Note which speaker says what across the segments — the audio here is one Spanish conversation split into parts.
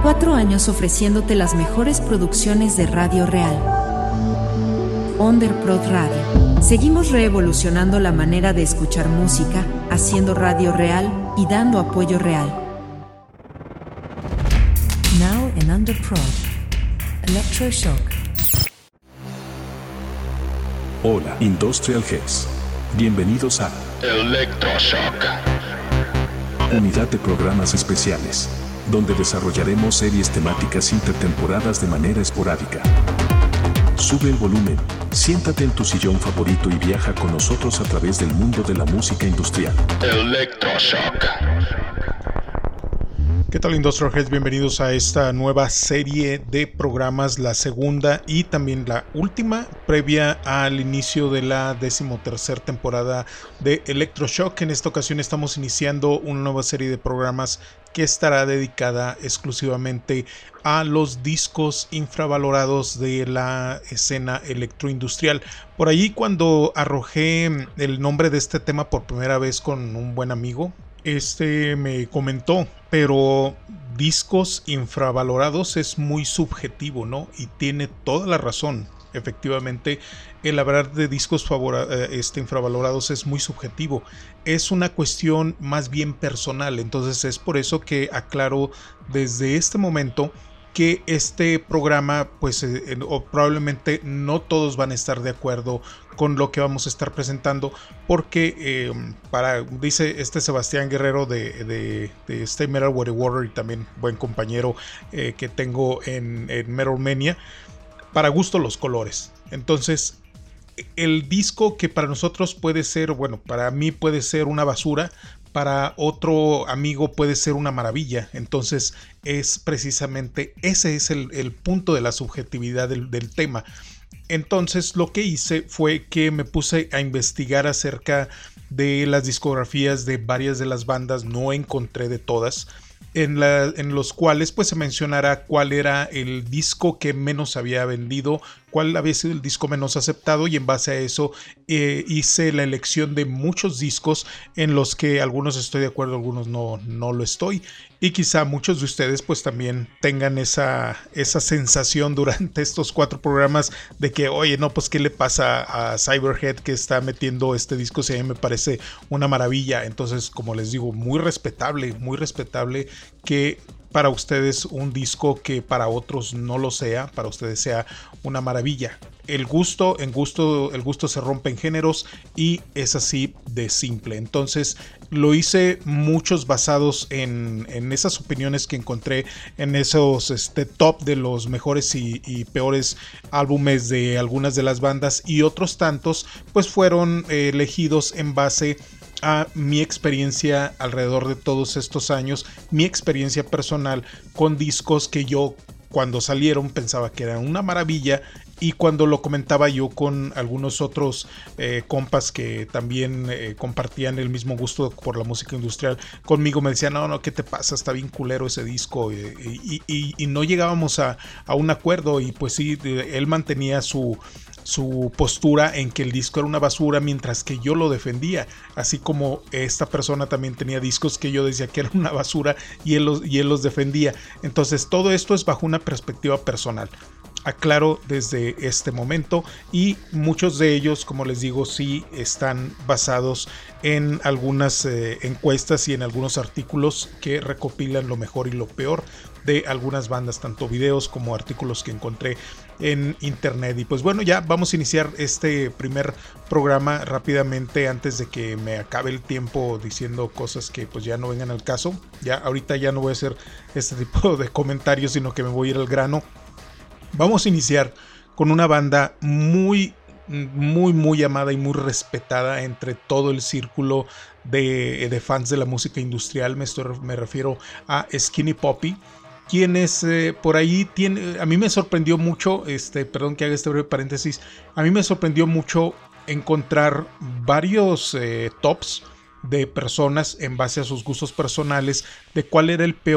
Speaker 1: 4 años ofreciéndote las mejores producciones de Radio Real. Underprod Radio. Seguimos reevolucionando la manera de escuchar música, haciendo radio real y dando apoyo real. Now in Underprod. Electroshock.
Speaker 2: Hola, Industrial Heads. Bienvenidos a
Speaker 3: Electroshock.
Speaker 2: Unidad de programas especiales, donde desarrollaremos series temáticas intertemporadas de manera esporádica. Sube el volumen, siéntate en tu sillón favorito y viaja con nosotros a través del mundo de la música industrial.
Speaker 3: Electroshock.
Speaker 4: ¿Qué tal, Industrial Heads? Bienvenidos a esta nueva serie de programas, la segunda y también la última, previa al inicio de la 13ª temporada de Electroshock. En esta ocasión estamos iniciando una nueva serie de programas que estará dedicada exclusivamente a los discos infravalorados de la escena electroindustrial. Por ahí, cuando arrojé el nombre de este tema por primera vez con un buen amigo, me comentó, pero discos infravalorados es muy subjetivo, ¿no? Y tiene toda la razón. Efectivamente, el hablar de discos infravalorados es muy subjetivo. Es una cuestión más bien personal. Entonces es por eso que aclaro desde este momento que este programa, pues probablemente no todos van a estar de acuerdo con lo que vamos a estar presentando, porque dice Sebastián Guerrero de Stay Metal What Water, y también buen compañero que tengo en Metal Mania, para gusto los colores. Entonces, el disco que para nosotros puede ser, bueno, para mí puede ser una basura, para otro amigo puede ser una maravilla. Entonces es precisamente ese es el punto de la subjetividad del tema. Entonces lo que hice fue que me puse a investigar acerca de las discografías de varias de las bandas. No encontré de todas, en los cuales pues se mencionará cuál era el disco que menos había vendido, cuál había sido el disco menos aceptado, y en base a eso hice la elección de muchos discos en los que algunos estoy de acuerdo, algunos no lo estoy, y quizá muchos de ustedes pues también tengan esa sensación durante estos 4 programas de que, oye, no, pues qué le pasa a Cyberhead que está metiendo este disco, si a mí me parece una maravilla. Entonces, como les digo, muy respetable que para ustedes un disco que para otros no lo sea, para ustedes sea una maravilla. El gusto se rompe en géneros, y es así de simple. Entonces lo hice muchos basados en esas opiniones que encontré en esos top de los mejores y peores álbumes de algunas de las bandas, y otros tantos pues fueron elegidos en base a mi experiencia alrededor de todos estos años, mi experiencia personal con discos que yo cuando salieron pensaba que eran una maravilla, y cuando lo comentaba yo con algunos otros compas que también compartían el mismo gusto por la música industrial conmigo, me decían, no, ¿qué te pasa? Está bien culero ese disco, y no llegábamos a un acuerdo. Y pues sí, él mantenía su postura en que el disco era una basura, mientras que yo lo defendía, así como esta persona también tenía discos que yo decía que eran una basura y él los defendía. Entonces todo esto es bajo una perspectiva personal, aclaro desde este momento, y muchos de ellos, como les digo, sí están basados en algunas encuestas y en algunos artículos que recopilan lo mejor y lo peor de algunas bandas, tanto videos como artículos que encontré en internet. Y pues bueno, ya vamos a iniciar este primer programa rápidamente, antes de que me acabe el tiempo diciendo cosas que pues ya no vengan al caso. Ya ahorita ya no voy a hacer este tipo de comentarios, sino que me voy a ir al grano. Vamos a iniciar con una banda muy amada y muy respetada entre todo el círculo de fans de la música industrial. Me refiero a Skinny Puppy, quienes por ahí a mí me sorprendió mucho, perdón que haga este breve paréntesis, a mí me sorprendió mucho encontrar varios tops de personas en base a sus gustos personales de cuál era el peor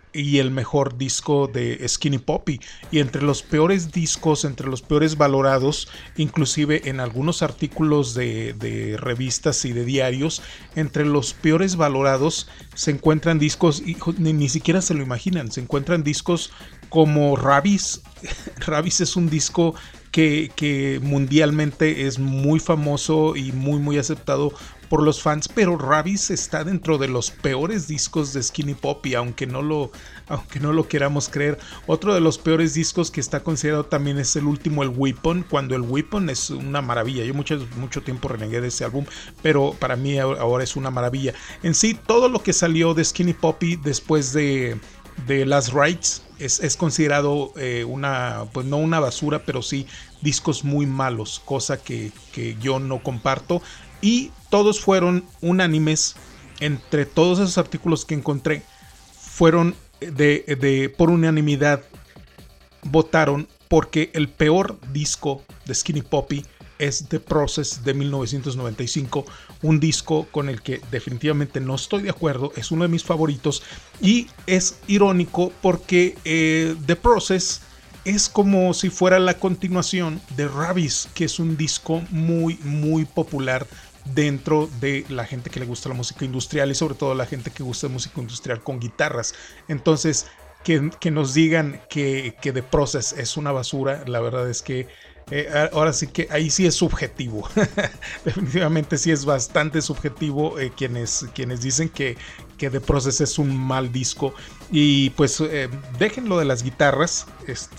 Speaker 4: y el mejor disco de Skinny Puppy, y entre los peores discos, entre los peores valorados, inclusive en algunos artículos de revistas y de diarios, entre los peores valorados se encuentran discos, y ni siquiera se lo imaginan, se encuentran discos como Rabbids. Rabbids es un disco que mundialmente es muy famoso y muy aceptado por los fans, pero Rabbids está dentro de los peores discos de Skinny Puppy, aunque no lo queramos creer. Otro de los peores discos que está considerado también es el último, el Weapon, cuando el Weapon es una maravilla. Yo mucho tiempo renegué de ese álbum, pero para mí ahora es una maravilla. En sí, todo lo que salió de Skinny Puppy después de Last Rites es considerado pues no una basura, pero sí discos muy malos, cosa que yo no comparto, y todos fueron unánimes. Entre todos esos artículos que encontré, fueron por unanimidad, votaron porque el peor disco de Skinny Puppy es The Process de 1995, un disco con el que definitivamente no estoy de acuerdo, es uno de mis favoritos, y es irónico porque The Process es como si fuera la continuación de Rabbids, que es un disco muy popular dentro de la gente que le gusta la música industrial, y sobre todo la gente que gusta de música industrial con guitarras. Entonces, que nos digan que The Process es una basura, la verdad es que ahora sí que ahí sí es subjetivo. Definitivamente sí es bastante subjetivo quienes dicen que The Process es un mal disco. Y pues déjenlo de las guitarras,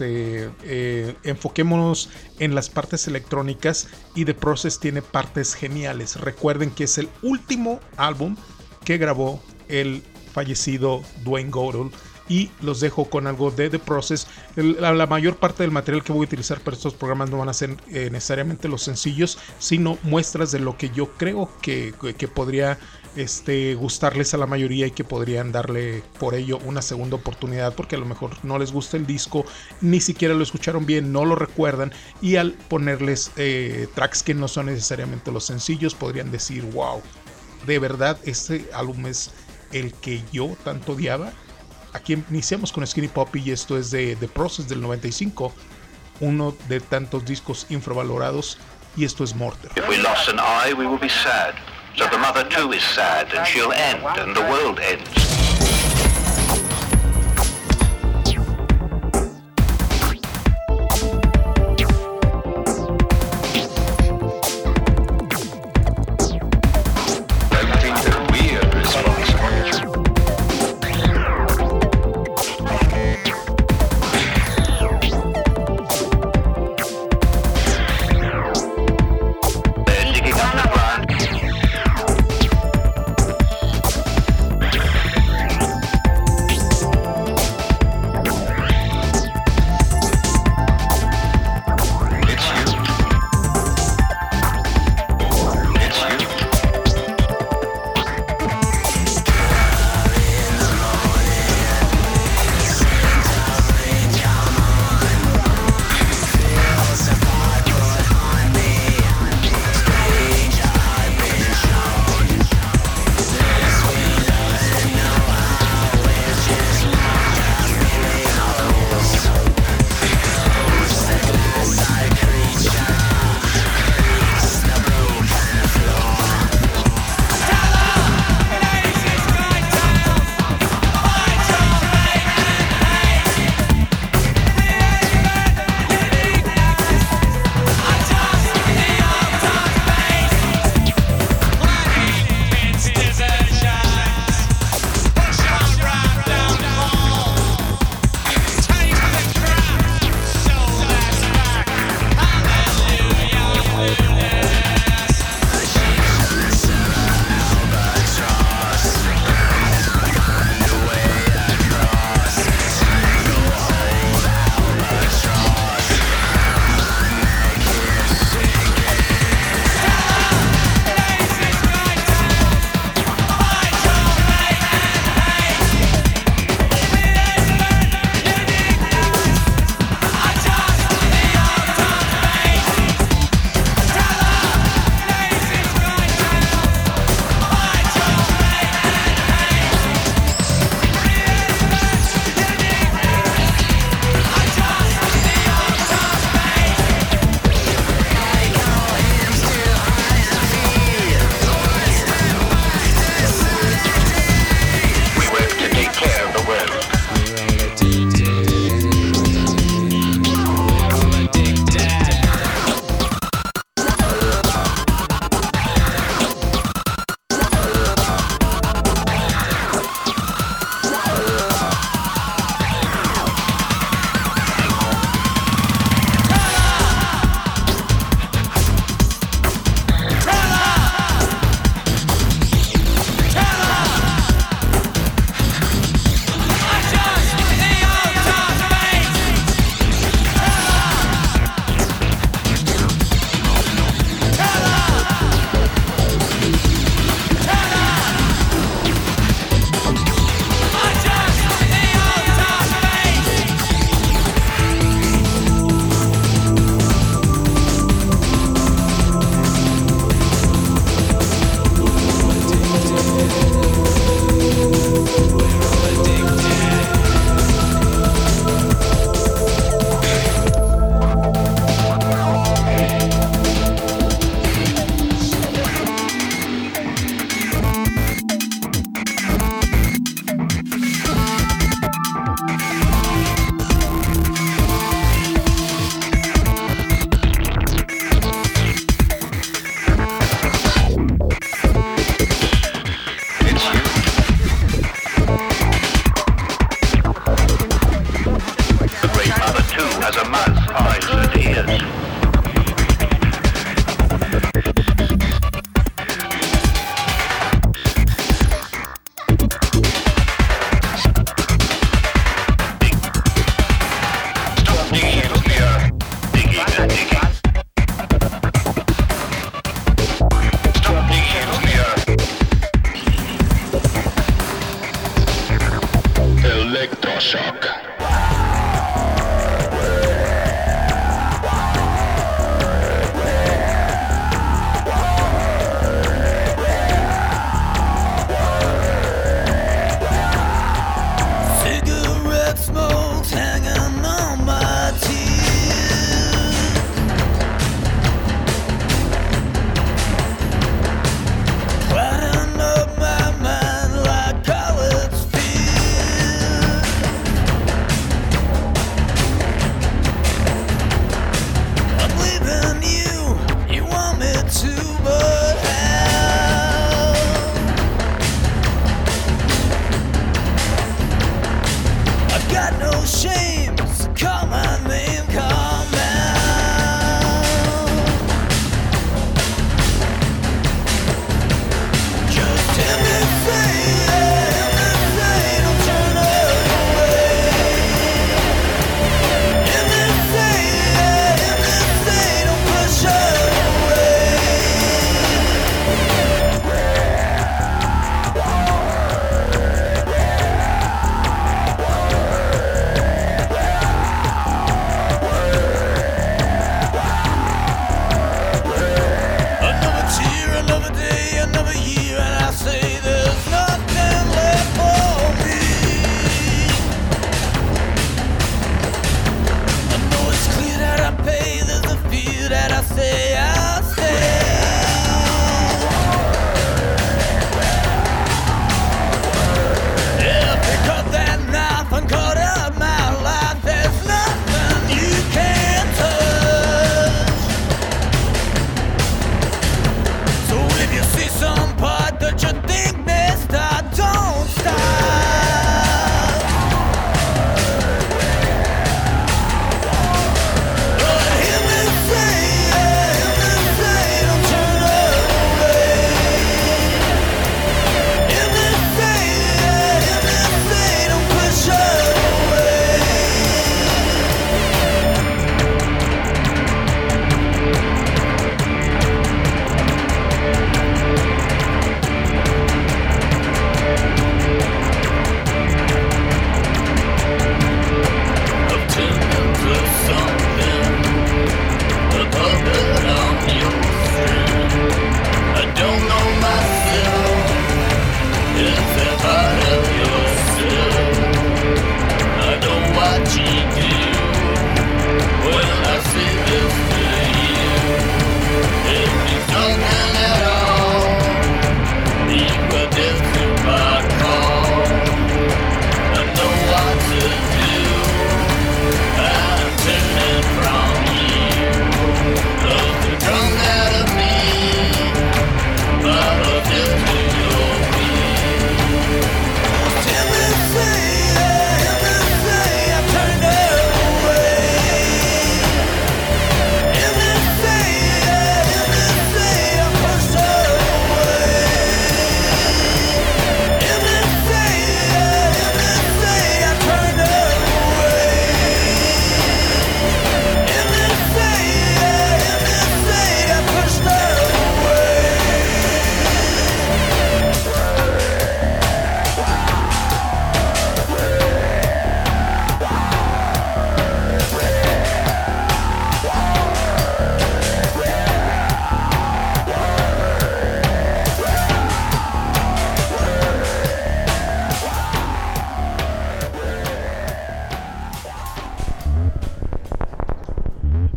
Speaker 4: enfoquémonos en las partes electrónicas, y The Process tiene partes geniales. Recuerden que es el último álbum que grabó el fallecido Dwayne Godel, y los dejo con algo de The Process. La mayor parte del material que voy a utilizar para estos programas no van a ser necesariamente los sencillos, sino muestras de lo que yo creo que podría gustarles a la mayoría, y que podrían darle por ello una segunda oportunidad, porque a lo mejor no les gusta el disco, ni siquiera lo escucharon bien, no lo recuerdan, y al ponerles tracks que no son necesariamente los sencillos, podrían decir: wow, de verdad este álbum es el que yo tanto odiaba. Aquí iniciamos con Skinny Puppy, y esto es de The Process del 95, uno de tantos discos infravalorados, y esto es Mortar.
Speaker 5: If we lost an eye, we will be sad. So the mother too is sad, and she'll end, and the world ends.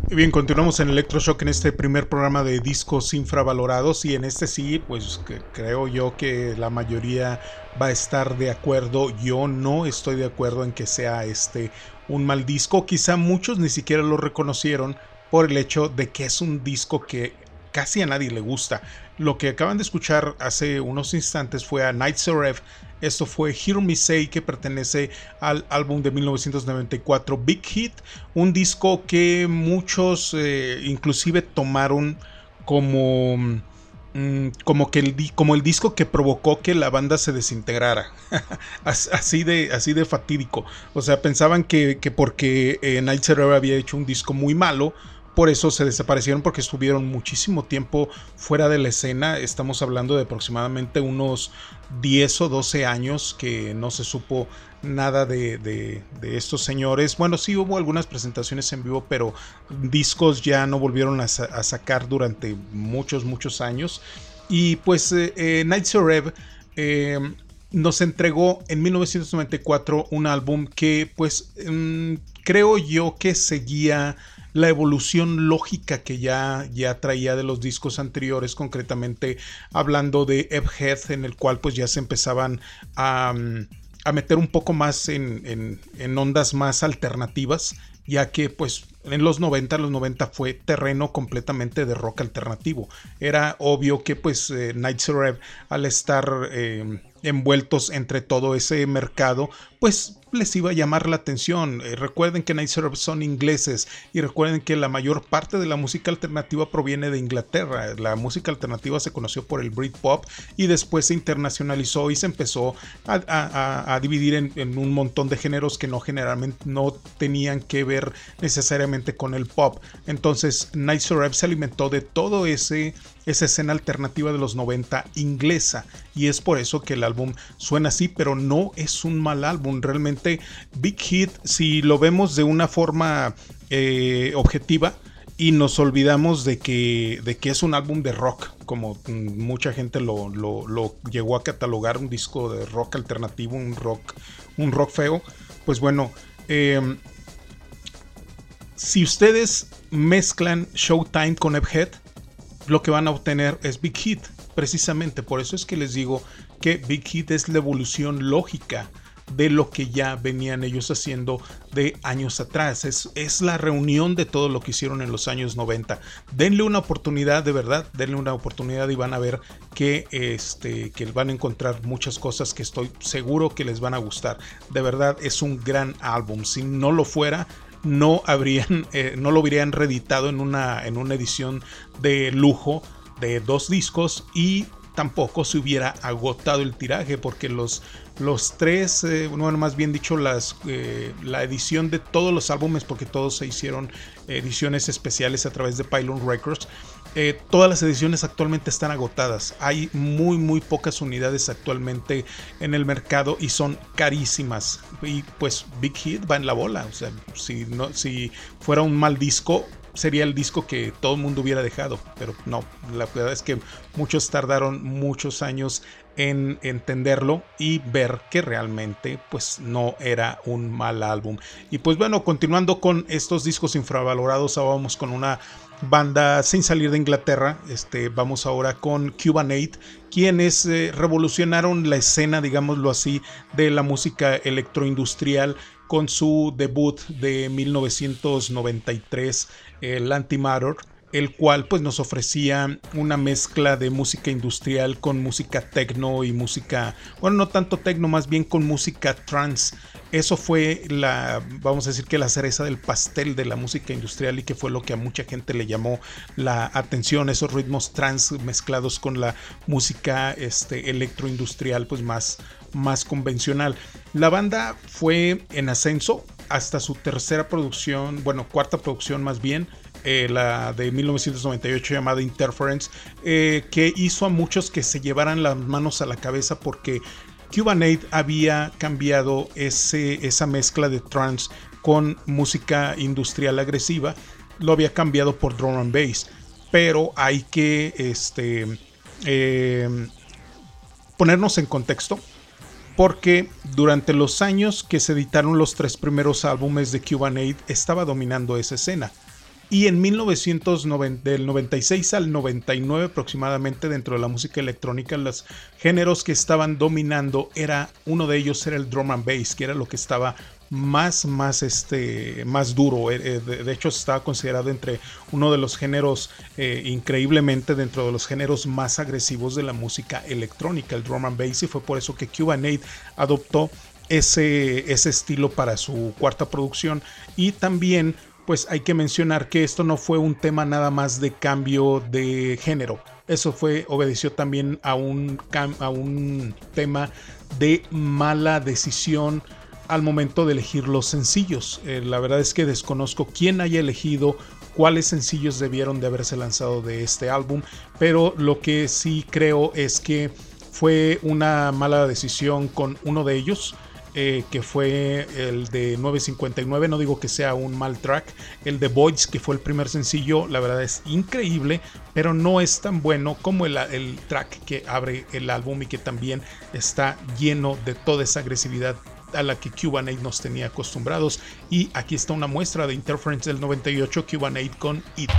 Speaker 4: Bien, continuamos en Electroshock en este primer programa de discos infravalorados, y en este sí, pues creo yo que la mayoría va a estar de acuerdo. Yo no estoy de acuerdo en que sea un mal disco. Quizá muchos ni siquiera lo reconocieron por el hecho de que es un disco que casi a nadie le gusta. Lo que acaban de escuchar hace unos instantes fue a Night Zerev. Esto fue Hear Me Say, que pertenece al álbum de 1994 Big Hit, un disco que muchos inclusive tomaron como el disco que provocó que la banda se desintegrara. así de fatídico. O sea, pensaban que porque Night Zerev había hecho un disco muy malo, por eso se desaparecieron, porque estuvieron muchísimo tiempo fuera de la escena. Estamos hablando de aproximadamente unos 10 o 12 años que no se supo nada de estos señores. Bueno, sí hubo algunas presentaciones en vivo, pero discos ya no volvieron a sacar durante muchos años. Y pues Night Zerev nos entregó en 1994 un álbum que pues creo yo que seguía la evolución lógica que ya traía de los discos anteriores, concretamente hablando de Egghead, en el cual pues ya se empezaban a meter un poco más en ondas más alternativas, ya que pues en los 90 fue terreno completamente de rock alternativo. Era obvio que pues Night Zerev, al estar envueltos entre todo ese mercado, pues les iba a llamar la atención. Recuerden que Night Zerev son ingleses, y recuerden que la mayor parte de la música alternativa proviene de Inglaterra. La música alternativa se conoció por el Britpop y después se internacionalizó y se empezó a dividir en un montón de géneros que generalmente no tenían que ver necesariamente con el pop. Entonces Night Zerev se alimentó de todo esa escena alternativa de los 90 inglesa, y es por eso que el álbum suena así, pero no es un mal álbum. Realmente Big Hit, si lo vemos de una forma objetiva y nos olvidamos de que es un álbum de rock, como mucha gente lo llegó a catalogar, un disco de rock alternativo, un rock feo, pues bueno, si ustedes mezclan Showtime con Egghead, lo que van a obtener es Big Hit. Precisamente por eso es que les digo que Big Hit es la evolución lógica de lo que ya venían ellos haciendo de años atrás. Es la reunión de todo lo que hicieron en los años 90. Denle una oportunidad, de verdad, denle una oportunidad, y van a ver que van a encontrar muchas cosas que estoy seguro que les van a gustar. De verdad, es un gran álbum. Si no lo fuera, no lo habrían reeditado en una edición de lujo de 2 discos, y tampoco se hubiera agotado el tiraje, porque los 3, bueno, más bien dicho, la edición de todos los álbumes, porque todos se hicieron ediciones especiales a través de Pylon Records, todas las ediciones actualmente están agotadas. Hay muy pocas unidades actualmente en el mercado y son carísimas, y pues Big Hit va en la bola. O sea, si fuera un mal disco, sería el disco que todo el mundo hubiera dejado, pero no, la verdad es que muchos tardaron muchos años en entenderlo y ver que realmente pues no era un mal álbum. Y pues bueno, continuando con estos discos infravalorados, ahora vamos con una banda sin salir de Inglaterra. Vamos ahora con Cubanate, quienes revolucionaron la escena, digámoslo así, de la música electroindustrial con su debut de 1993, el Antimatter, el cual pues nos ofrecía una mezcla de música industrial con música techno y música, bueno, no tanto techno, más bien con música trance. Eso fue vamos a decir que la cereza del pastel de la música industrial, y que fue lo que a mucha gente le llamó la atención, esos ritmos trance mezclados con la música electroindustrial pues más convencional. La banda fue en ascenso hasta su cuarta producción más bien, la de 1998 llamada Interference, que hizo a muchos que se llevaran las manos a la cabeza, porque Cubanate había cambiado esa mezcla de trance con música industrial agresiva, lo había cambiado por drum and bass, pero hay que ponernos en contexto, porque durante los años que se editaron los 3 primeros álbumes de Cubanate estaba dominando esa escena. y en del 96 al 99 aproximadamente, dentro de la música electrónica, los géneros que estaban dominando, uno de ellos era el drum and bass, que era lo que estaba más duro. De hecho, estaba considerado entre uno de los géneros, increíblemente dentro de los géneros más agresivos de la música electrónica, el drum and bass, y fue por eso que Cubanate adoptó ese estilo para su cuarta producción. Y también pues hay que mencionar que esto no fue un tema nada más de cambio de género, eso obedeció también a un tema de mala decisión al momento de elegir los sencillos. La verdad es que desconozco quién haya elegido cuáles sencillos debieron de haberse lanzado de este álbum, pero lo que sí creo es que fue una mala decisión con uno de ellos, que fue el de 959. No digo que sea un mal track. El de Voids, que fue el primer sencillo, la verdad es increíble, pero no es tan bueno como el track que abre el álbum y que también está lleno de toda esa agresividad a la que Cubanate nos tenía acostumbrados. Y aquí está una muestra de Interference del 98, Cubanate con It.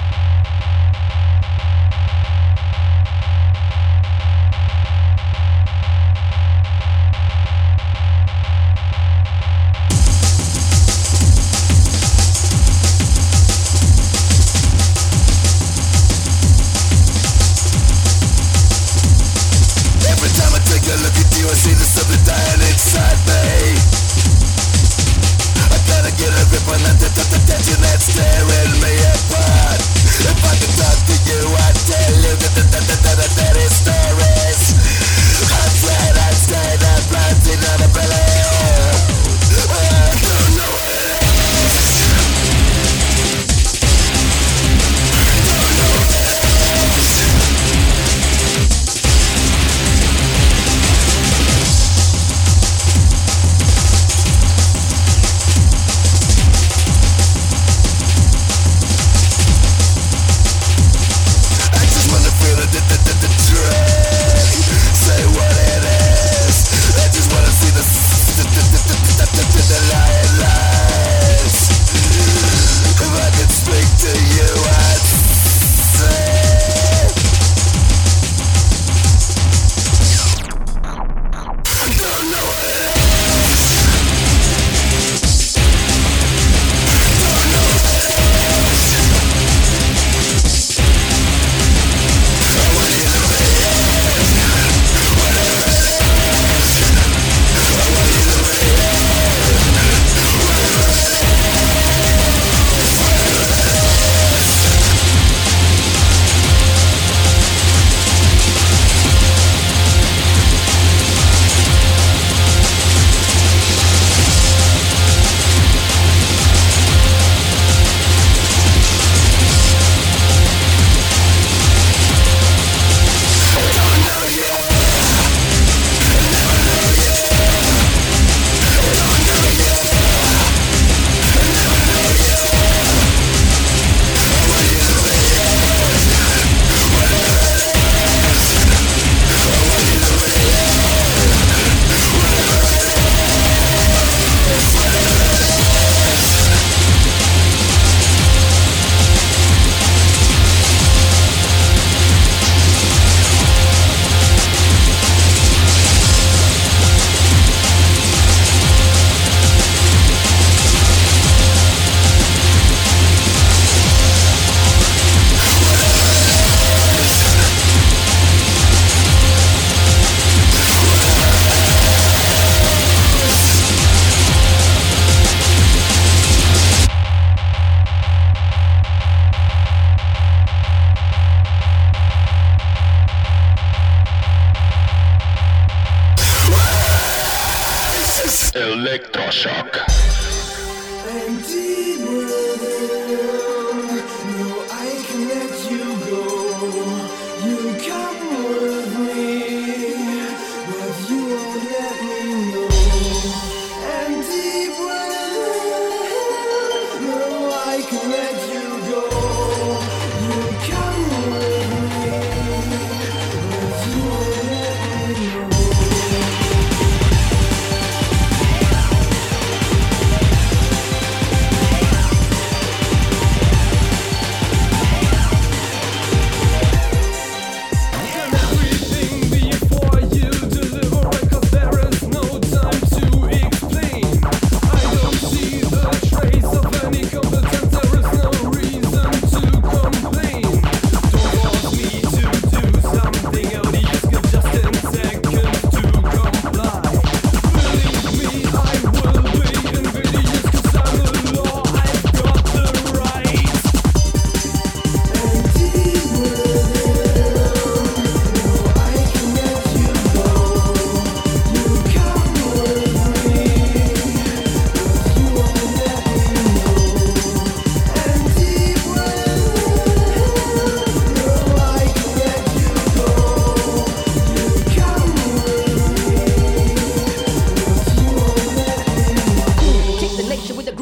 Speaker 3: Electroshock.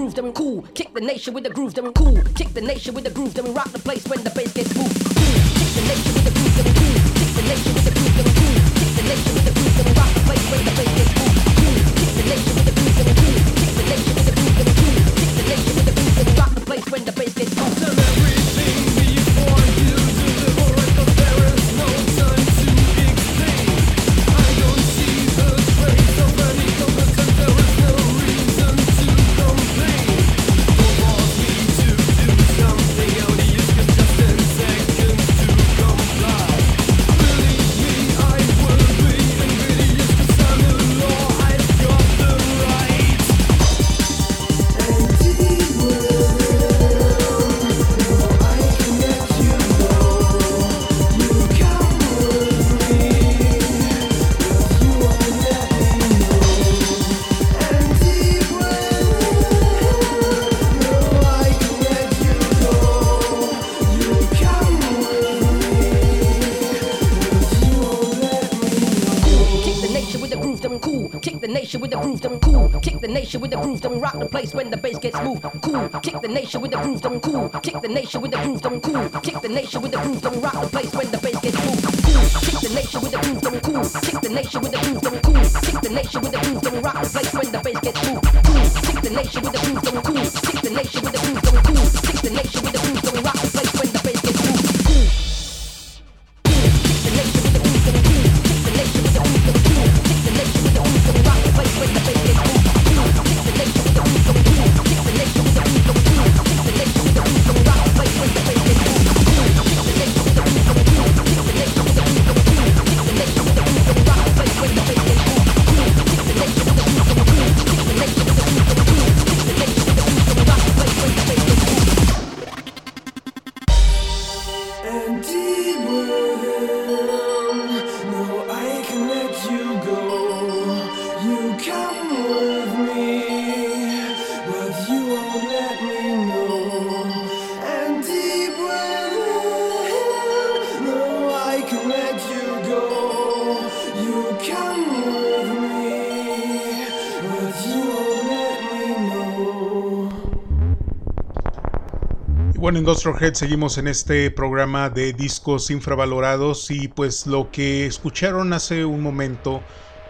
Speaker 6: groove, then we cool. Kick the nation with the groove, then we cool. Kick the nation with the groove, then we rock the place when the bass gets moved. Kick the nation with the groove, then we cool. Kick the nation with the groove, then we cool. Kick the nation with the groove, then we rock the place when the bass gets moved. Kick the nation with the groove, then we cool. Kick the nation with the groove, then we cool. Kick the nation with the groove, then we rock the place when the bass gets moved. I've done everything before you deliver it, but there is no time to explain. I don't see the trace of any competence. There is no reason to complain. Don't force me to do something out of use, 'cause just 10 seconds to comply. Believe me, I will be invidious, 'cause I'm the law, I've got the right. And deep I can let you go. You come with me, but you won't let me know. And deep no, I can let you go. You come with me, but you won't let me know. Kick the nation with the groove, then we cool. Kick the nation with the groove, then we cool. Kick the nation with the groove, then we rock the place when the bass gets moved. Cool. Kick the nation with the groove, then we cool. Kick the nation with the groove, then we cool. Kick the nation with the groove, then we rock the place when the bass gets moved. Cool. Kick the nation with the groove, then we cool. Kick the nation with the groove, then we cool. Kick the nation with the groove, then we rock the place when the bass gets moved. Cool. Kick the nation with the groove, then we cool. Kick the nation with the groove, then we cool. Kick the nation with the groove, then we rock the place when the bass gets moved. Cool. Kick the nation with the groove, then we cool. Kick the nation with the groove, then we cool. Kick the nation with the groove, then we rock the place when the bass gets moved. Cool. Kick the nation with the groove, then we cool. Kick the nation with the groove, then we cool. Kick the nation with the groove, then we rock the place when the bass gets moved. Cool. Kick the nation with the groove, then we cool. Kick the nation with the groove, then we cool. Kick the nation with the groove, then we rock the place when the bass gets moved. Cool. Kick the nation with the groove, then we cool. Kick the nation with the groove, then we cool. Kick the nation with the groove, then we rock the place when the bass gets moved. And deep within, no, I can let you go. You come with me, but you won't let me know. And deep within, no, I can let you go. You come with me, but you won't let me know.
Speaker 4: Y bueno, Industrial Head, seguimos en este programa de discos infravalorados y pues lo que escucharon hace un momento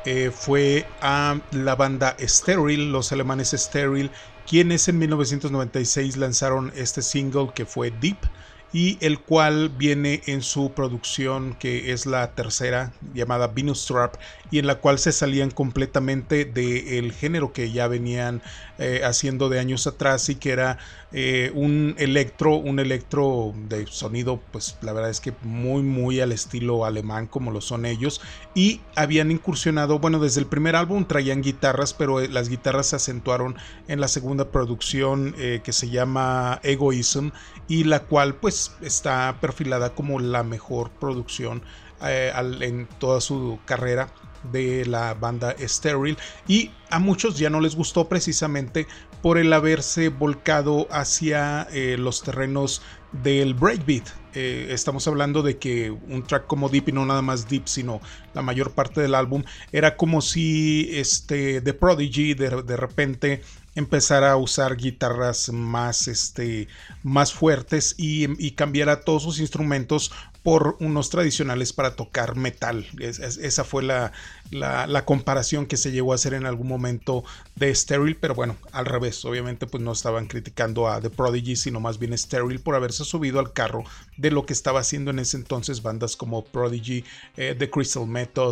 Speaker 4: fue a la banda Steril, los alemanes Steril, quienes en 1996 lanzaron este single que fue Deep, y el cual viene en su producción, que es la tercera, llamada Venus Trap, y en la cual se salían completamente del género que ya venían haciendo de años atrás, y que era un electro de sonido, pues la verdad es que muy al estilo alemán, como lo son ellos, y habían incursionado, bueno, desde el primer álbum traían guitarras, pero las guitarras se acentuaron en la segunda producción, que se llama Egoism, y la cual pues está perfilada como la mejor producción en toda su carrera de la banda Steril, y a muchos ya no les gustó precisamente por el haberse volcado hacia los terrenos del breakbeat. Estamos hablando de que un track como Deep, y no nada más Deep, sino la mayor parte del álbum, era como si The Prodigy de repente empezara a usar guitarras más fuertes y cambiara todos sus instrumentos por unos tradicionales para tocar metal. Esa fue la comparación que se llegó a hacer en algún momento de Steril, pero bueno, al revés, obviamente pues no estaban criticando a The Prodigy, sino más bien Steril por haberse subido al carro de lo que estaba haciendo en ese entonces bandas como Prodigy, The Crystal Method,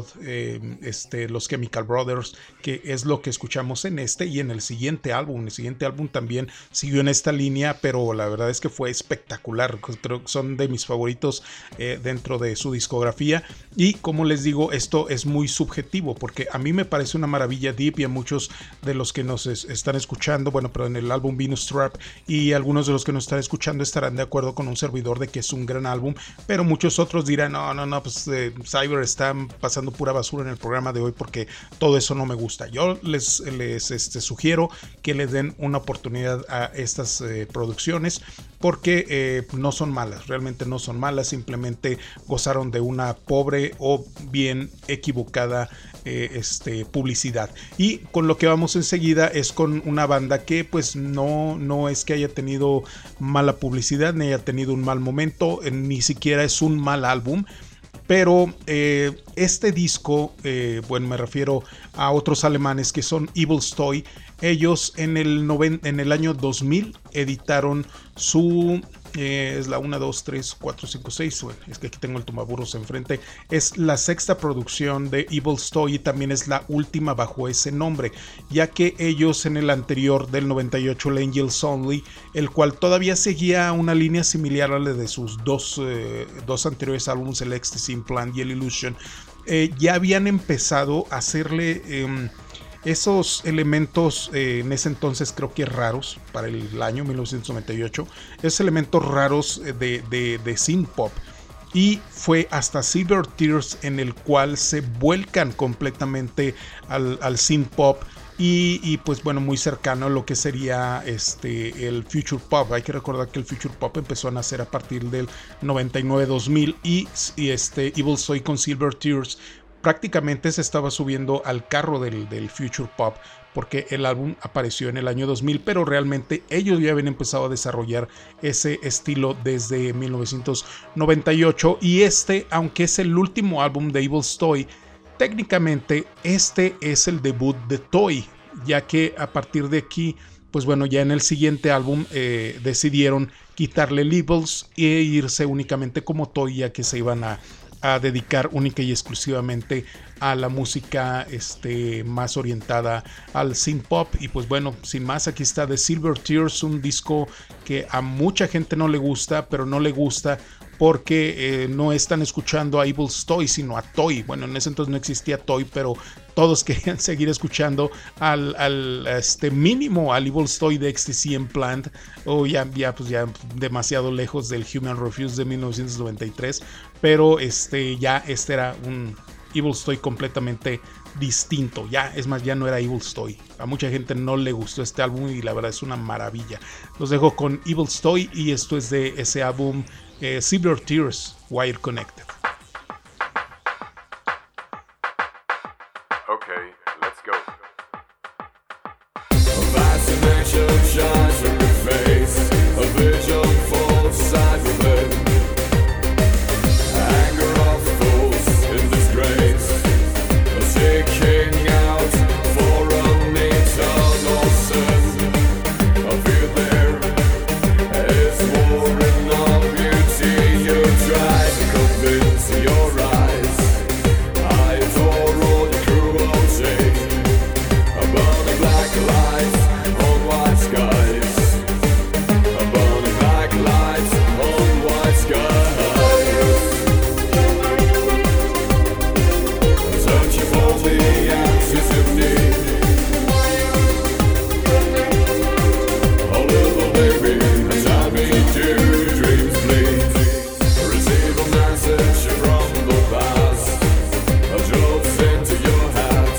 Speaker 4: los Chemical Brothers, que es lo que escuchamos en este y en el siguiente álbum. El siguiente álbum también siguió en esta línea, pero la verdad es que fue espectacular. Creo que son de mis favoritos dentro de su discografía, y como les digo, esto es muy subjetivo, porque a mí me parece una maravilla Deep, y a muchos de los que nos están escuchando, en el álbum Venus Trap, y algunos de los que nos están escuchando estarán de acuerdo con un servidor de que es un gran álbum, pero muchos otros dirán, no, pues Cyber está pasando pura basura en el programa de hoy porque todo eso no me gusta. Yo les sugiero que le den una oportunidad a estas producciones, porque no son malas, realmente no son malas, simplemente gozaron de una pobre o bien equivocada publicidad. Y con lo que vamos enseguida es con una banda que pues no es que haya tenido mala publicidad ni haya tenido un mal momento, ni siquiera es un mal álbum. Pero este disco, bueno, me refiero a otros alemanes que son Evil's Toy. Ellos en el año 2000 editaron su... es la 1, 2, 3, 4, 5, 6. Bueno, es que aquí tengo el tumbaburros enfrente. Es la sexta producción de Evil's Toy y también es la última bajo ese nombre, ya que ellos en el anterior del 98, el Angels Only, el cual todavía seguía una línea similar a la de sus dos anteriores álbumes, el Ecstasy Implant y el Illusion, ya habían empezado a hacerle esos elementos en ese entonces creo que raros para el año 1998, esos elementos raros de synth pop. Y fue hasta Silver Tears en el cual se vuelcan completamente al synth pop y pues bueno, muy cercano a lo que sería el future pop. Hay que recordar que el future pop empezó a nacer a partir del 99-2000 y Evil's Toy con Silver Tears prácticamente se estaba subiendo al carro del future pop, porque el álbum apareció en el año 2000, pero realmente ellos ya habían empezado a desarrollar ese estilo desde 1998. Y aunque es el último álbum de Evil's Toy, técnicamente este es el debut de Toy, ya que a partir de aquí, pues bueno, ya en el siguiente álbum decidieron quitarle el Evils e irse únicamente como Toy, ya que se iban a dedicar única y exclusivamente a la música más orientada al synth pop. Y pues bueno, sin más, aquí está The Silver Tears, un disco que a mucha gente no le gusta, pero no le gusta porque no están escuchando a Evil's Toy, sino a Toy. Bueno, en ese entonces no existía Toy, pero todos querían seguir escuchando al mínimo al Evil's Toy de Ecstasy Implant, o ya demasiado lejos del Human Refuse de 1993, pero ya era un Evil's Toy completamente distinto. Ya no era Evil's Toy. A mucha gente no le gustó este álbum y la verdad es una maravilla. Los dejo con Evil's Toy y esto es de ese álbum Silver Tears, Wire Connected.
Speaker 7: Okay, let's go. A fascination shines from your face, a vision falls side within. Anger of fools in disgrace, a seeking out for an eternal sin. I feel there is war in all beauty. You try to convince your eyes. I adore all the cruelty. A burning black light on white skies. A burning black light on white skies. Searching for the answers you need. Oh little baby, as I meet you, dreams bleed. Receive a message from the past. A drops into your heart.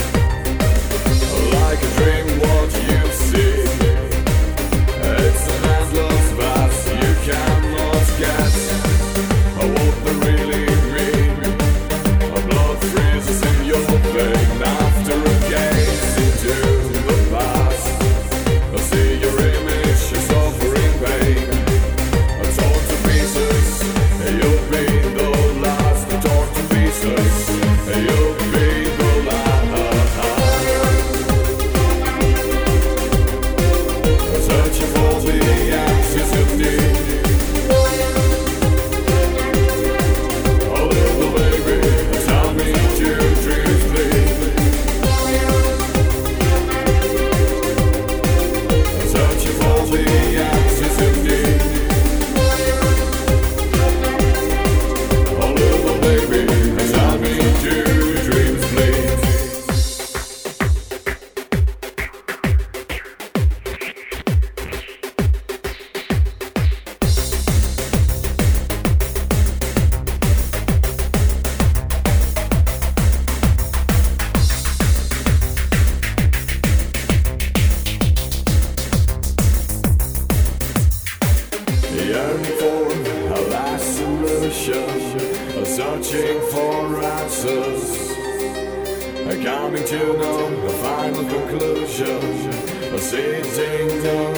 Speaker 7: Like a dream, what you see. It's an endless vast you cannot get. What they really mean. A blood freezes in your vein after a gaze into the past. I see your image, you're suffering pain. Torn to pieces, you'll be the last. Torn to pieces, you'll be the last. Searching for the answers you need. Oh little baby, tell me do dreams bleed. Searching for the answers you need. Oh little baby, tell me do dreams bleed. Yearning for a last solution, searching for answers. coming to know the final conclusion. Sitting down,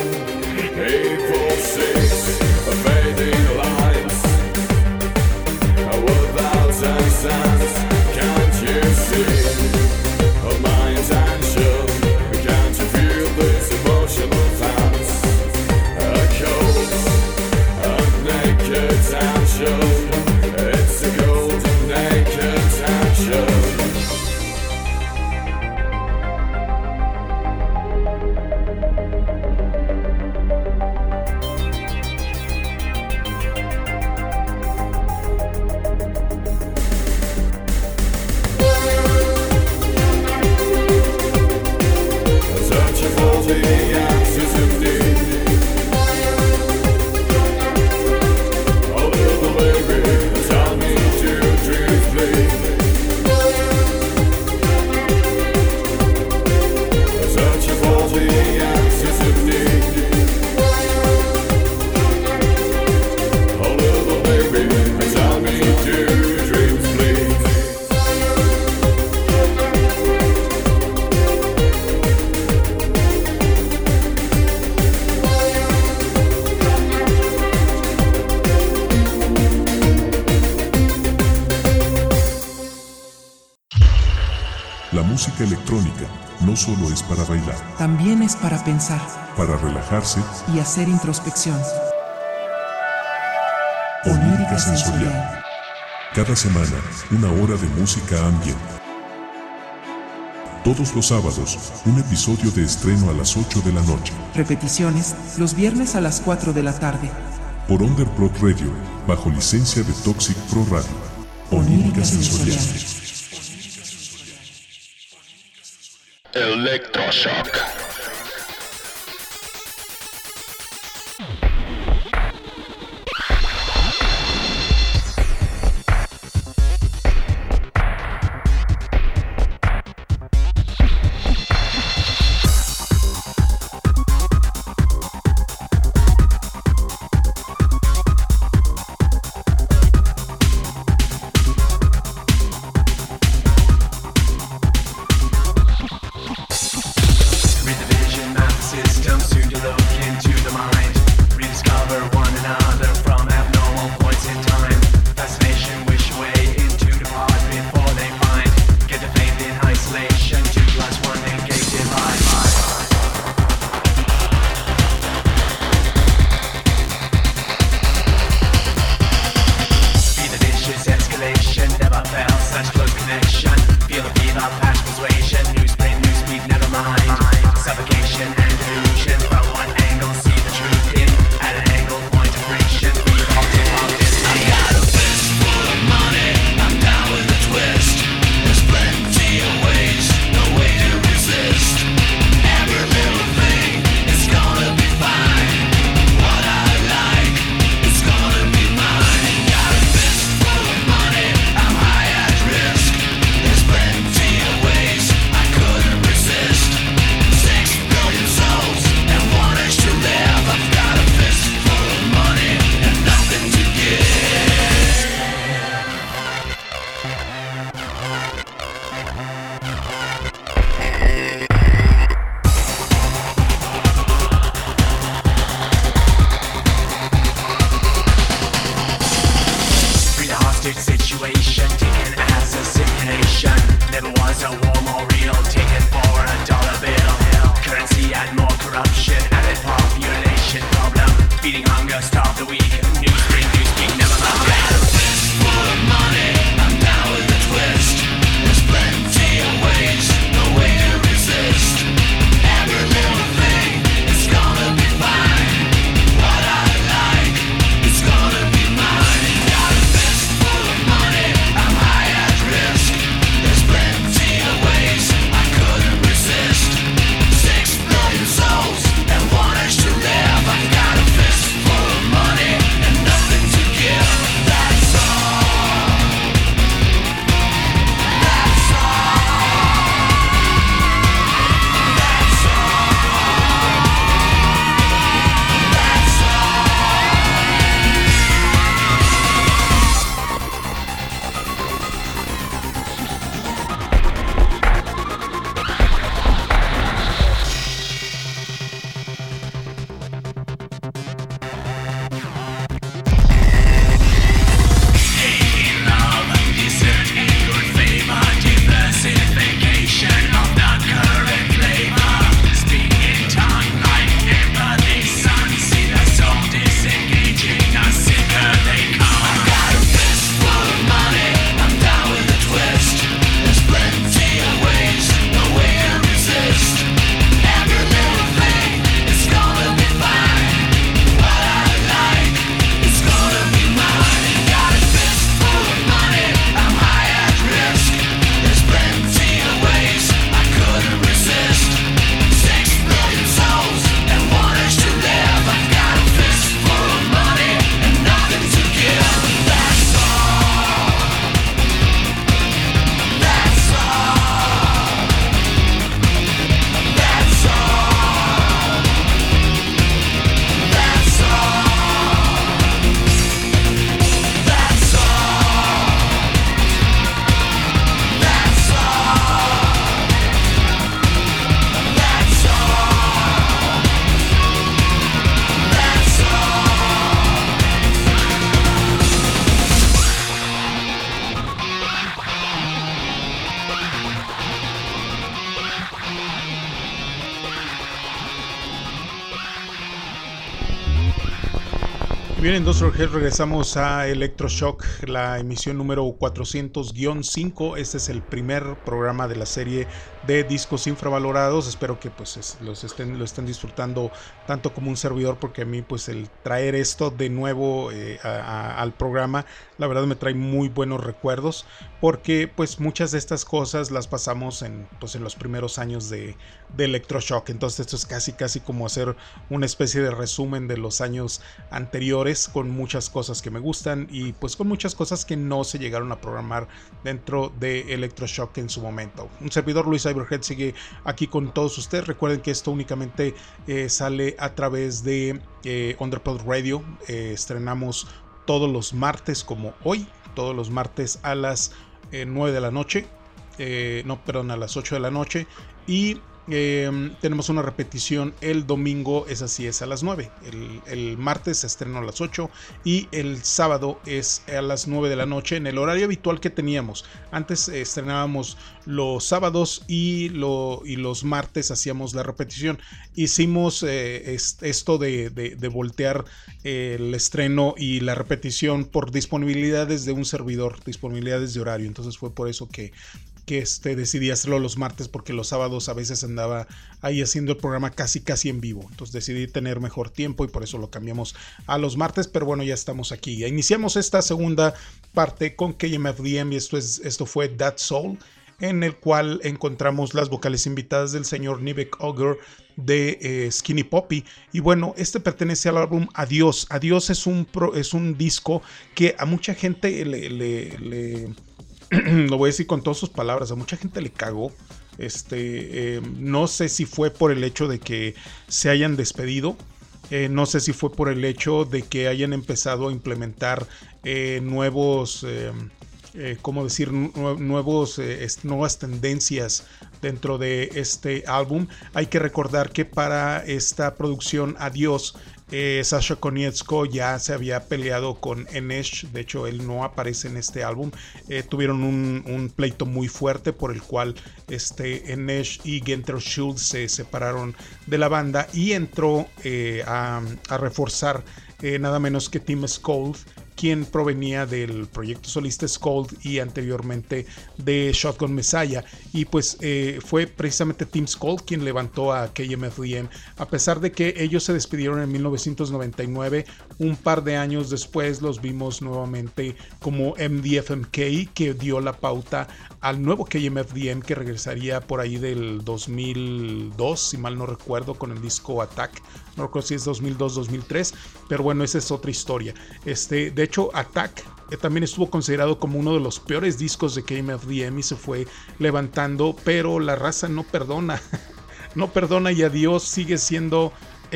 Speaker 7: 846, fading lines. Without any sense, can't you see my intention? Can't you feel this emotional dance? A cold and naked tension. It's a cold and naked tension.
Speaker 2: La música electrónica no solo es para bailar,
Speaker 8: también es para pensar,
Speaker 2: para relajarse
Speaker 8: y hacer introspección.
Speaker 2: Onírica Sensorial. Cada semana, una hora de música ambiente. Todos los sábados, un episodio de estreno a las 8 de la noche.
Speaker 8: Repeticiones, los viernes a las 4 de la tarde.
Speaker 2: Por Underprod Radio, bajo licencia de Toxic Pro Radio. Onírica Sensorial.
Speaker 3: Electroshock.
Speaker 7: Got a fist full of money.
Speaker 4: Bien, en Industrial Head regresamos a Electroshock, la emisión número 400-5. Este es el primer programa de la serie de discos infravalorados. Espero que pues lo estén disfrutando tanto como un servidor, porque a mí pues el traer esto de nuevo al programa, la verdad me trae muy buenos recuerdos, porque pues muchas de estas cosas las pasamos en los primeros años de Electroshock. Entonces esto es casi como hacer una especie de resumen de los años anteriores, con muchas cosas que me gustan y pues con muchas cosas que no se llegaron a programar dentro de Electroshock en su momento. Un servidor, Luis Cyberhead, sigue aquí con todos ustedes. Recuerden que esto únicamente sale a través de Underpod Radio. Estrenamos todos los martes, como hoy, todos los martes a las 9 de la noche, a las 8 de la noche, y tenemos una repetición el domingo, es a las 9. El martes se estrena a las 8 y el sábado es a las 9 de la noche en el horario habitual que teníamos. Antes estrenábamos los sábados y los martes hacíamos la repetición. Hicimos esto de voltear el estreno y la repetición por disponibilidades de un servidor, disponibilidades de horario. Entonces fue por eso que decidí hacerlo los martes, porque los sábados a veces andaba ahí haciendo el programa casi en vivo. Entonces decidí tener mejor tiempo y por eso lo cambiamos a los martes. Pero bueno, ya estamos aquí. Iniciamos esta segunda parte con KMFDM y esto fue That Soul, en el cual encontramos las vocales invitadas del señor Nivek Ogre de Skinny Puppy. Y bueno, este pertenece al álbum Adiós. Adiós es un disco que a mucha gente lo voy a decir con todas sus palabras, a mucha gente le cagó. No sé si fue por el hecho de que se hayan despedido, no sé si fue por el hecho de que hayan empezado a implementar nuevas tendencias dentro de este álbum. Hay que recordar que para esta producción Adiós, Sasha Konietzko ya se había peleado con Enesh. De hecho, él no aparece en este álbum. Tuvieron un pleito muy fuerte por el cual Enesh y Gunther Schultz se separaron de la banda, y entró a reforzar nada menos que Tim Skold, quien provenía del proyecto solista Skold y anteriormente de Shotgun Messiah. Y pues fue precisamente Tim Skold quien levantó a KMFDM, a pesar de que ellos se despidieron en 1999. Un par de años después los vimos nuevamente como MDFMK, que dio la pauta al nuevo KMFDM, que regresaría por ahí del 2002, si mal no recuerdo, con el disco Attack. No recuerdo si es 2002-2003, pero bueno, esa es otra historia. De hecho, Attack también estuvo considerado como uno de los peores discos de KMFDM y se fue levantando, pero la raza no perdona. No perdona, y Adiós sigue siendo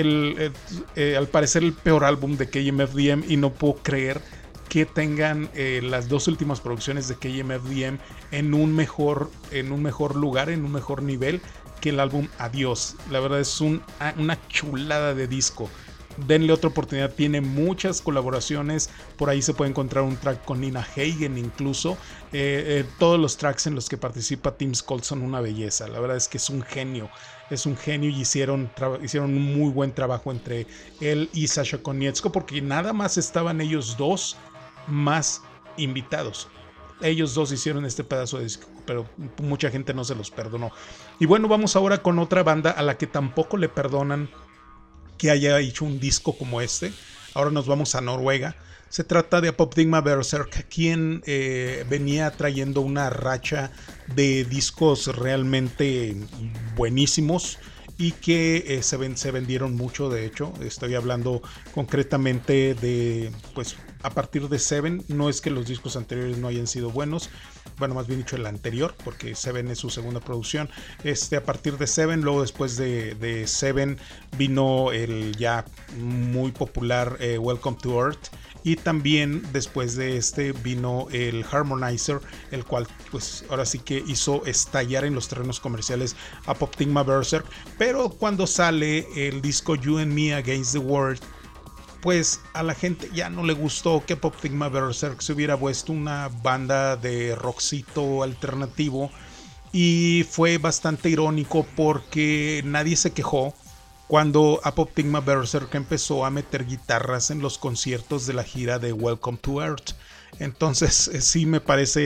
Speaker 4: al parecer el peor álbum de KMFDM, y no puedo creer que tengan las dos últimas producciones de KMFDM en un mejor lugar, en un mejor nivel que el álbum Adiós. La verdad es una chulada de disco. Denle otra oportunidad, tiene muchas colaboraciones. Por ahí se puede encontrar un track con Nina Hagen incluso. Todos los tracks en los que participa Tim Skold son una belleza. La verdad es que es un genio y hicieron un muy buen trabajo entre él y Sasha Konietzko, porque nada más estaban ellos dos más invitados. Ellos dos hicieron este pedazo de disco, pero mucha gente no se los perdonó. Y bueno, vamos ahora con otra banda a la que tampoco le perdonan que haya hecho un disco como este. Ahora nos vamos a Noruega. Se trata de Apoptygma Berserk, quien venía trayendo una racha de discos realmente buenísimos y que se vendieron mucho. De hecho, estoy hablando concretamente de, pues, a partir de Seven. No es que los discos anteriores no hayan sido buenos, bueno, más bien dicho el anterior, porque Seven es su segunda producción. A partir de Seven, luego después de Seven vino el ya muy popular Welcome to Earth, y también después de vino el Harmonizer, el cual pues ahora sí que hizo estallar en los terrenos comerciales a Apoptygma Berserk. Pero cuando sale el disco You and Me Against the World, pues a la gente ya no le gustó que Apoptygma Berserk se hubiera puesto una banda de rockcito alternativo, y fue bastante irónico porque nadie se quejó cuando Apoptygma Berserk empezó a meter guitarras en los conciertos de la gira de Welcome to Earth. Entonces sí me parece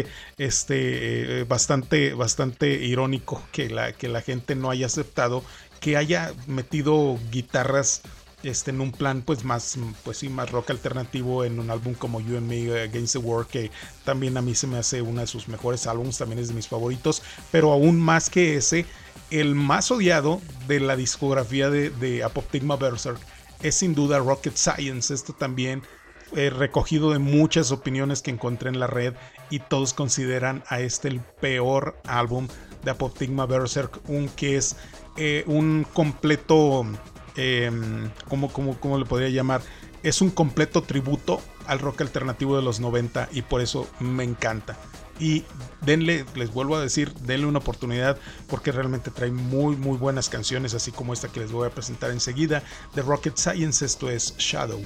Speaker 4: bastante irónico que la gente no haya aceptado que haya metido guitarras en un plan pues más rock alternativo en un álbum como You and Me Against the World, que también a mí se me hace uno de sus mejores álbumes, también es de mis favoritos, pero aún más que ese, el más odiado de la discografía de Apoptygma Berserk es sin duda Rocket Science. Esto también recogido de muchas opiniones que encontré en la red, y todos consideran a el peor álbum de Apoptygma Berserk, que es un completo ¿cómo le podría llamar? Es un completo tributo al rock alternativo de los 90, y por eso me encanta. Y les vuelvo a decir, denle una oportunidad, porque realmente trae muy buenas canciones, así como esta que les voy a presentar enseguida de Rocket Science. Esto es Shadow.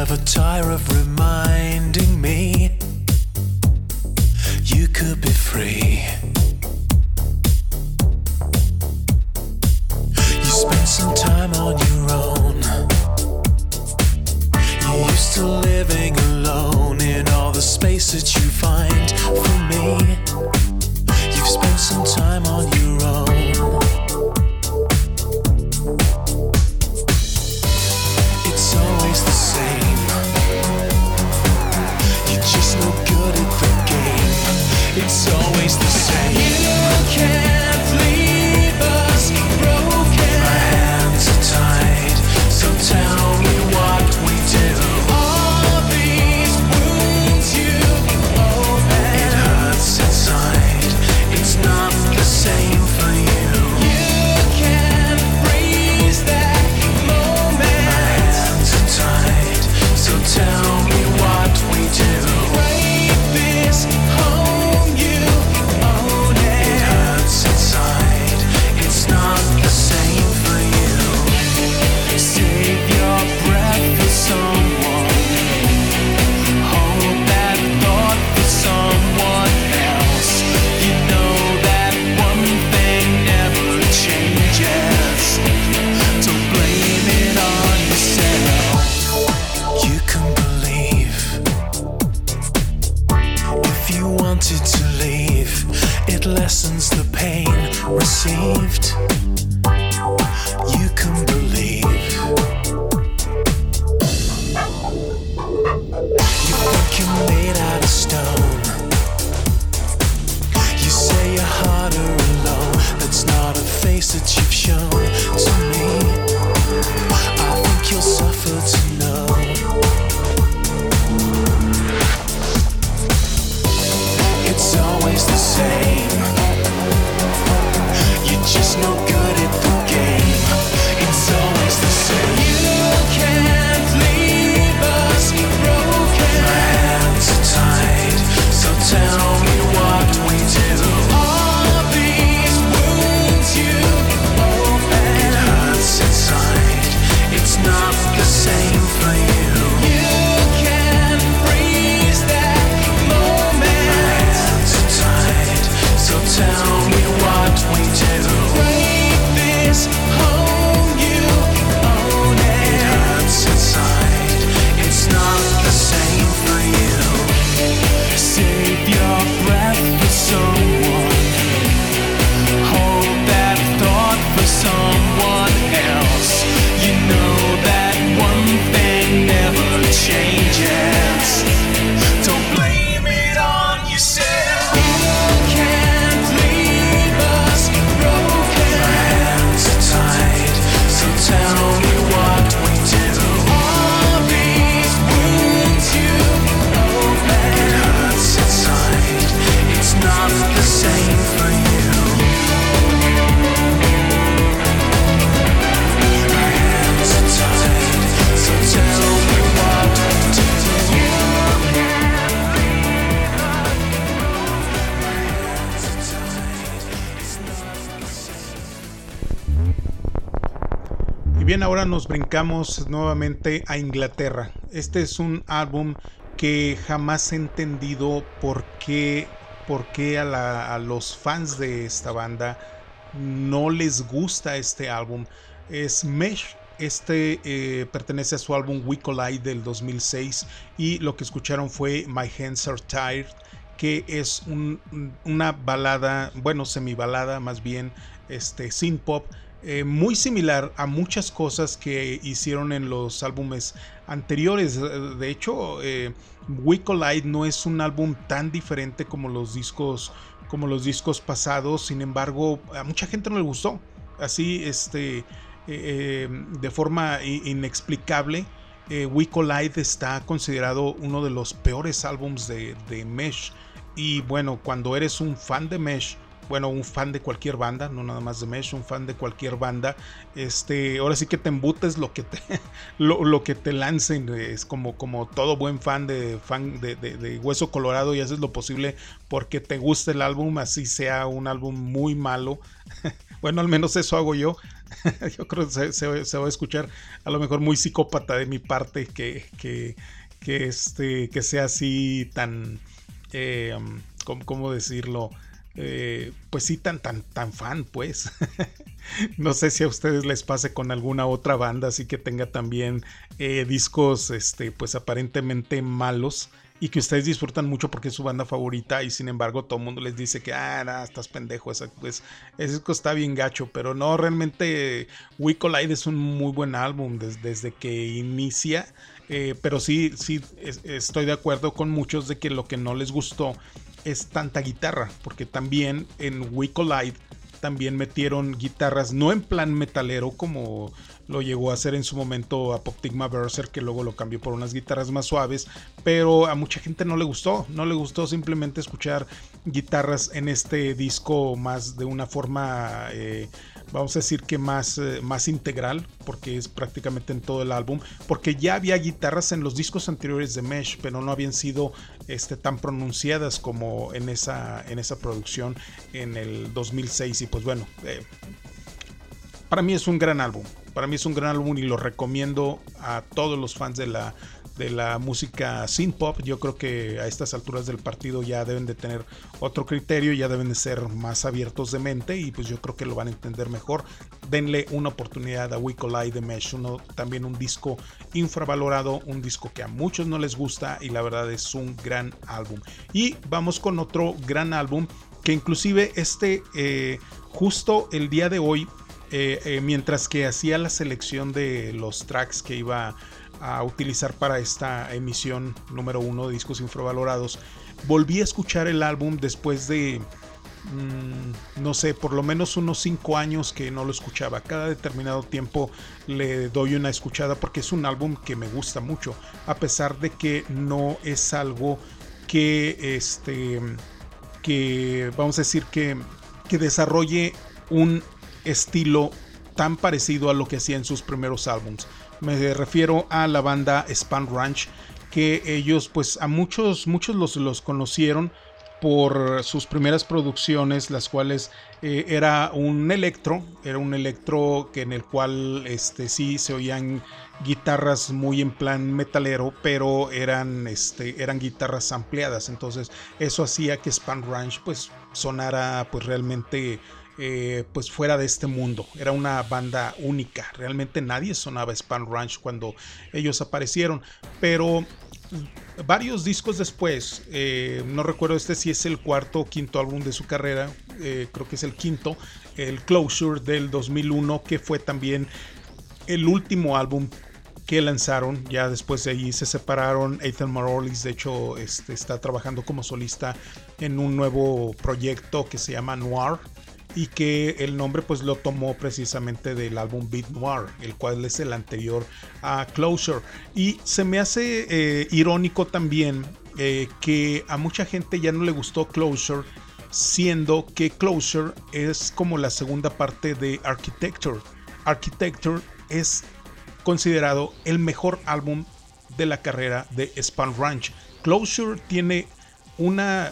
Speaker 9: never tire of reminding me you could be free. You spent some time on your own. You're used to living alone in all the space that you find for me. You've spent some time on your own. It's always the same. You're just no good at the game. It's always the same. You can't leave us broken. My hands are tied, so tell me what we do. All these wounds you open, it hurts inside. It's not the same for you. You can't freeze that moment. My hands are tied, so tell me what we do. Break this home, you own it. It hurts inside. It's not the same for you. Save your breath for someone. Hold that thought for someone else. You know that one thing never changes. Don't blame it on yourself. You can believe if you wanted to leave, it lessens the pain received. You can believe. You think you're made out of stone. You say you're harder alone. That's not a face that you've shown to me. I think you'll suffer to know. It's always the same. You're just no good at the game. It's always the same. You can't leave us broken. My hands are tied, so tell me what we do. All these wounds you open, it hurts inside. It's not the same for you. You can't freeze that moment. My hands are tied, so tell me what we do. Break this home, you own it. It hurts inside. It's not the same for you. Save your breath for someone. Hold that thought for someone else. You know that one thing never changes. Don't blame it on yourself. You can't leave us broken. My hands are tied, so tell me what we do. All these wounds you open, it hurts inside. It's not the same for you. My hands are tied, so tell me what we do. You can't leave us broken. My hands are tied. It's not the same.
Speaker 4: Y bien, ahora nos brincamos nuevamente a Inglaterra. Este es un álbum que jamás he entendido por qué a los fans de esta banda no les gusta este álbum. Es Mesh. Pertenece a su álbum We Collide del 2006 y lo que escucharon fue My Hands Are Tired, que es una balada, bueno, semibalada más bien, synth pop, muy similar a muchas cosas que hicieron en los álbumes anteriores. De hecho, We Collide no es un álbum tan diferente como los discos pasados. Sin embargo, a mucha gente no le gustó. Así, de forma inexplicable, We Collide está considerado uno de los peores álbums de Mesh. Y bueno, cuando eres un fan de Mesh, bueno, un fan de cualquier banda, no nada más de Mesh, un fan de cualquier banda, ahora sí que te embutes lo que te lancen. Es como todo buen fan de Hueso Colorado, y haces lo posible porque te guste el álbum, así sea un álbum muy malo Bueno, al menos eso hago yo. Yo creo que se va a escuchar a lo mejor muy psicópata de mi parte que sea así tan, ¿cómo decirlo? Pues sí, tan fan, pues. No sé si a ustedes les pase con alguna otra banda, así que tenga también discos, pues aparentemente malos y que ustedes disfrutan mucho porque es su banda favorita y sin embargo todo el mundo les dice que, nah, estás pendejo, ese disco está bien gacho, pero no, realmente We Collide es un muy buen álbum desde que inicia, pero sí, estoy de acuerdo con muchos de que lo que no les gustó es tanta guitarra, porque también en We Collide también metieron guitarras no en plan metalero como lo llegó a hacer en su momento Apoptygma Berserk, que luego lo cambió por unas guitarras más suaves, pero a mucha gente no le gustó simplemente escuchar guitarras en este disco más de una forma, vamos a decir que más integral, porque es prácticamente en todo el álbum, porque ya había guitarras en los discos anteriores de Mesh, pero no habían sido tan pronunciadas como en esa producción en el 2006, y pues bueno, para mí es un gran álbum. Para mí es un gran álbum y lo recomiendo a todos los fans de la música synth pop. Yo creo que a estas alturas del partido ya deben de tener otro criterio, ya deben de ser más abiertos de mente y pues yo creo que lo van a entender mejor. Denle una oportunidad a We Collide de Mesh, también un disco infravalorado, un disco que a muchos no les gusta y la verdad es un gran álbum. Y vamos con otro gran álbum que inclusive justo el día de hoy, mientras que hacía la selección de los tracks que iba a utilizar para esta emisión número 1 de discos infravalorados, volví a escuchar el álbum después de no sé, por lo menos unos 5 años que no lo escuchaba. Cada determinado tiempo le doy una escuchada porque es un álbum que me gusta mucho, a pesar de que no es algo que vamos a decir que desarrolle un estilo tan parecido a lo que hacía en sus primeros álbums. Me refiero a la banda Spam Ranch, que ellos pues a muchos los conocieron por sus primeras producciones, las cuales era un electro que en el cual sí se oían guitarras muy en plan metalero, pero eran guitarras ampliadas. Entonces eso hacía que Spam Ranch pues sonara pues realmente pues fuera de este mundo. Era una banda única, realmente nadie sonaba Spam Ranch cuando ellos aparecieron, pero varios discos después, no recuerdo si es el cuarto o quinto álbum de su carrera, creo que es el quinto, el Closure del 2001, que fue también el último álbum que lanzaron. Ya después de ahí se separaron. Ethan Morales de hecho está trabajando como solista en un nuevo proyecto que se llama Noir, y que el nombre pues lo tomó precisamente del álbum Beat Noir, el cual es el anterior a Closure. Y se me hace irónico también que a mucha gente ya no le gustó Closure, siendo que Closure es como la segunda parte de Architecture. Architecture es considerado el mejor álbum de la carrera de Spam Ranch. Closure tiene una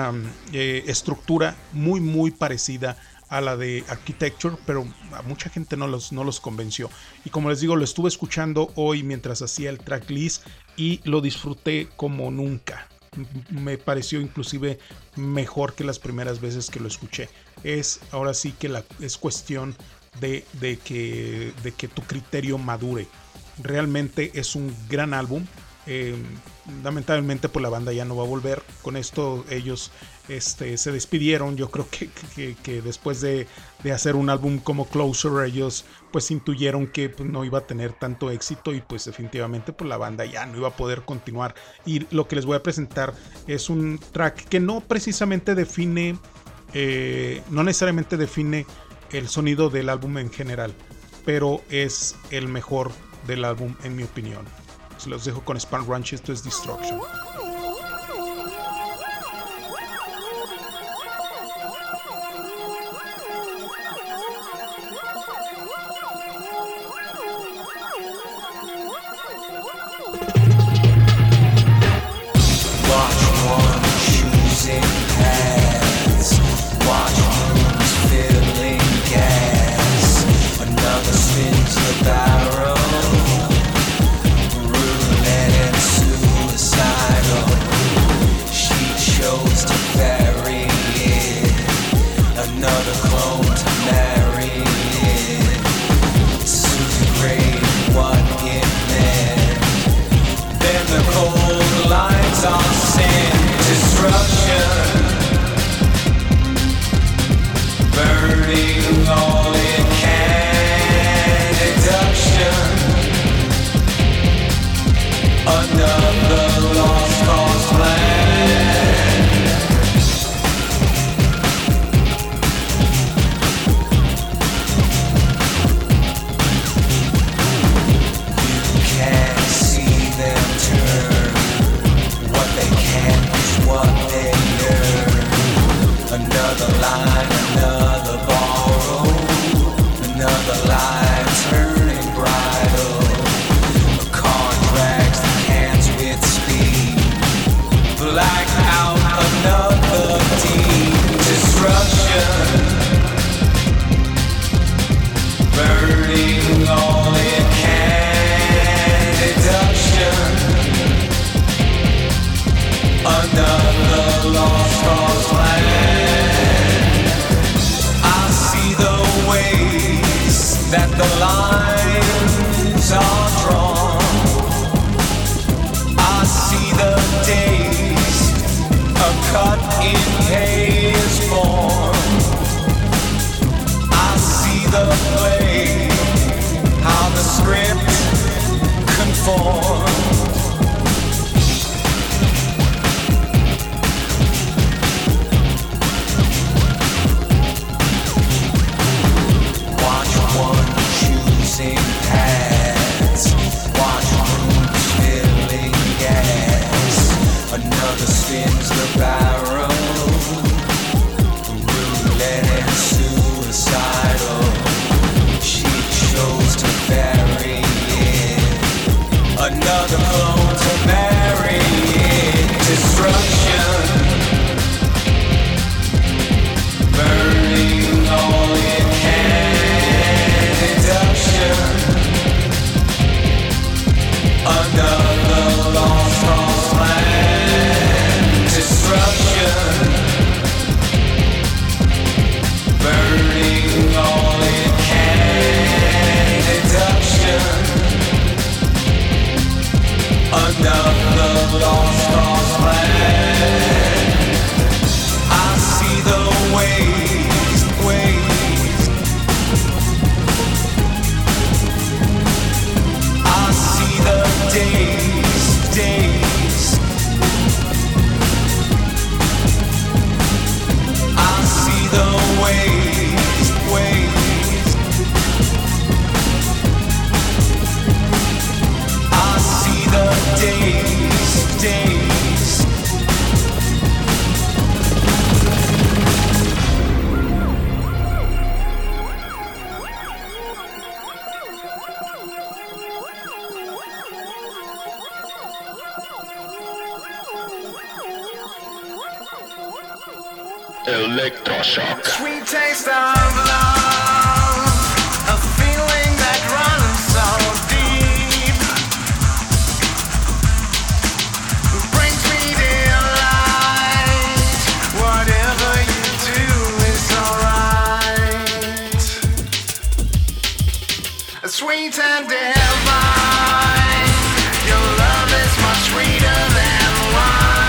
Speaker 4: estructura muy parecida a la de Architecture, pero a mucha gente no los convenció. Y como les digo, lo estuve escuchando hoy mientras hacía el tracklist y lo disfruté como nunca. Me pareció inclusive mejor que las primeras veces que lo escuché. Ahora sí que es cuestión de que tu criterio madure. Realmente es un gran álbum. Lamentablemente pues la banda ya no va a volver. Con esto ellos se despidieron. Yo creo que después de hacer un álbum como Closure, ellos pues intuyeron que pues, no iba a tener tanto éxito y pues definitivamente pues la banda ya no iba a poder continuar. Y lo que les voy a presentar es un track que no precisamente define, no necesariamente define el sonido del álbum en general, pero es el mejor del álbum en mi opinión. Se los dejo con Spam Ranch. Esto es Destruction.
Speaker 9: Watch moons filling gas. that the lines are drawn. I see the days are cut in haze form. I see the play, how the script conforms. Choosing paths, watch rooms filling gas. Another spins the barrel, roulette and suicidal. She chose to bury it. Another clone to marry it. Destruction, burning all it can. Another lost cause plan. Destruction, burning all it can. Deduction, another lost cause plan. I see the ways, I see the days. I see the ways. I see the days.
Speaker 3: Electroshock.
Speaker 9: Sweet taste of love, a feeling that runs so deep, brings me delight. Whatever you do is alright. Sweet and divine, your love is much sweeter than wine.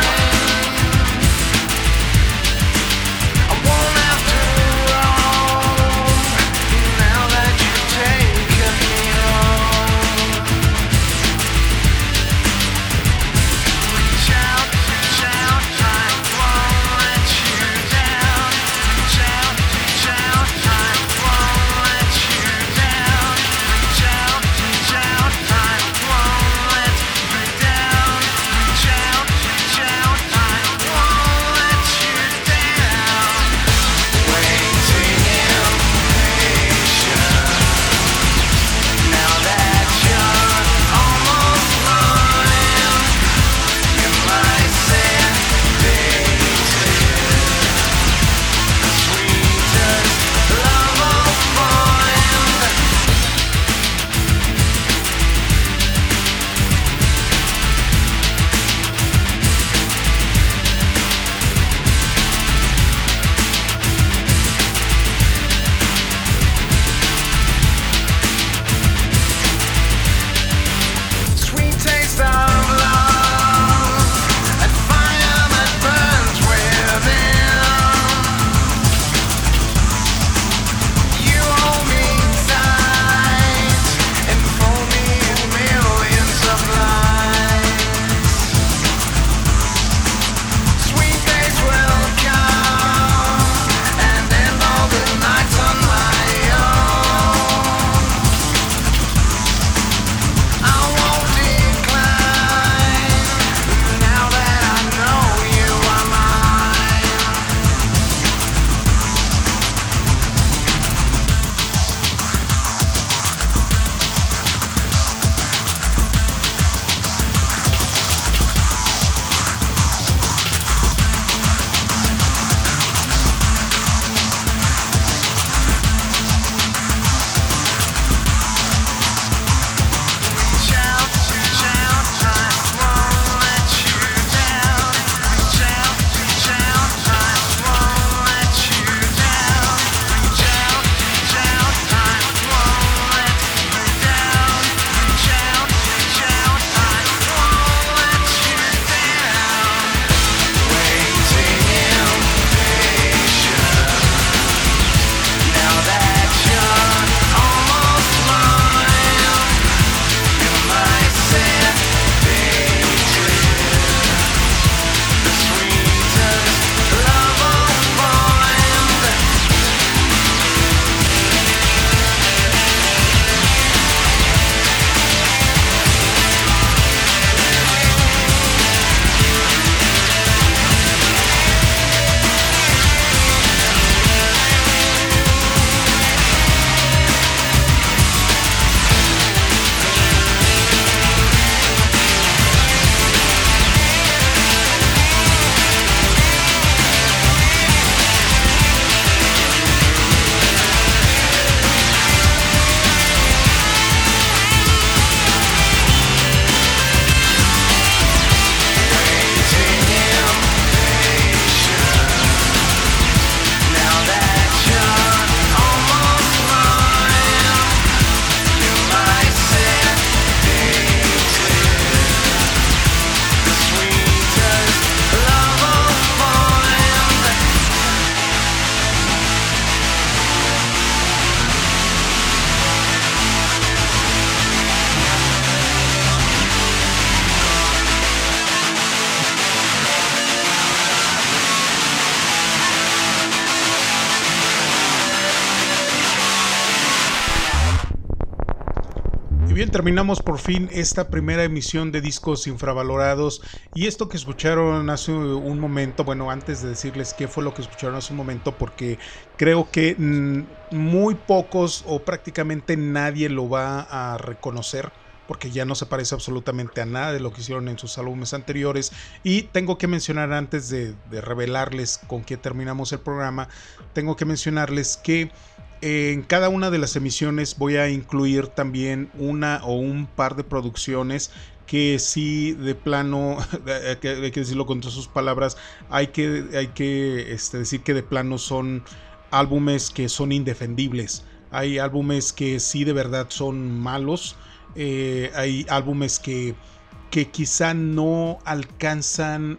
Speaker 4: bien, terminamos por fin esta primera emisión de Discos Infravalorados. Y esto que escucharon hace un momento, bueno, antes de decirles qué fue lo que escucharon hace un momento, porque creo que muy pocos o prácticamente nadie lo va a reconocer, porque ya no se parece absolutamente a nada de lo que hicieron en sus álbumes anteriores. Y tengo que mencionar, antes de revelarles con qué terminamos el programa, tengo que mencionarles que en cada una de las emisiones voy a incluir también una o un par de producciones sí, de plano, hay que decirlo con todas sus palabras, hay que decir que de plano son álbumes que son indefendibles. Hay álbumes que sí de verdad son malos. Hay álbumes que quizá no alcanzan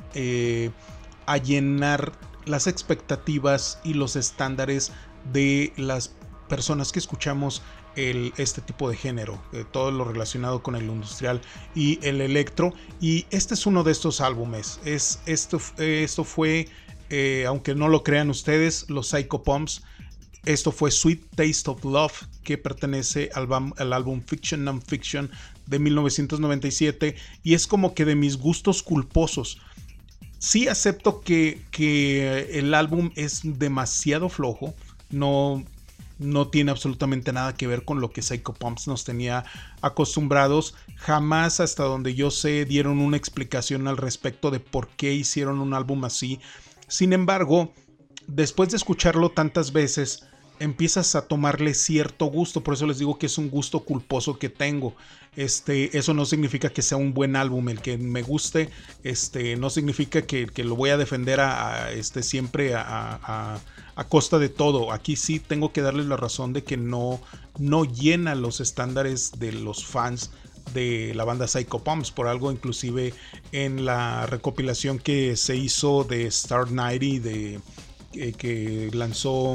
Speaker 4: a llenar las expectativas y los estándares de las personas que escuchamos este tipo de género, todo lo relacionado con el industrial y el electro. Y este es uno de estos álbumes. Esto fue, aunque no lo crean ustedes, los Psycho Pumps. Esto fue Sweet Taste of Love, que pertenece al álbum Fiction Non-Fiction de 1997, y es como que de mis gustos culposos. Sí acepto que el álbum es demasiado flojo, no tiene absolutamente nada que ver con lo que Psycho Pumps nos tenía acostumbrados. Jamás, hasta donde yo sé, dieron una explicación al respecto de por qué hicieron un álbum así. Sin embargo, después de escucharlo tantas veces, empiezas a tomarle cierto gusto. Por eso les digo que es un gusto culposo que tengo. Eso no significa que sea un buen álbum el que me guste. No significa que lo voy a defender siempre a costa de todo. Aquí sí tengo que darles la razón de que no llena los estándares de los fans de la banda Psycho Pumps. Por algo, inclusive en la recopilación que se hizo de Star 90 que lanzó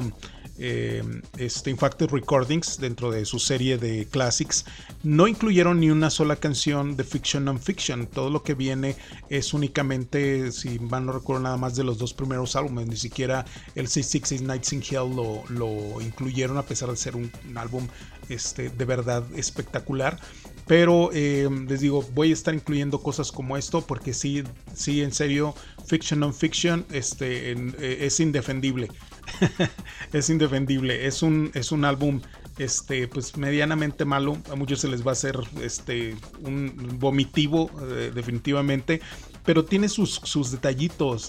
Speaker 4: Infacted Recordings dentro de su serie de Classics, no incluyeron ni una sola canción de Fiction Non-Fiction. Todo lo que viene es únicamente, si mal no recuerdo, nada más de los dos primeros álbumes. Ni siquiera el 666 Nights in Hell lo incluyeron, a pesar de ser un álbum de verdad espectacular. Pero les digo, voy a estar incluyendo cosas como esto porque sí, en serio, Fiction Non-Fiction es indefendible. Es indefendible. Es un álbum pues medianamente malo. A muchos se les va a hacer un vomitivo, definitivamente, pero tiene sus detallitos.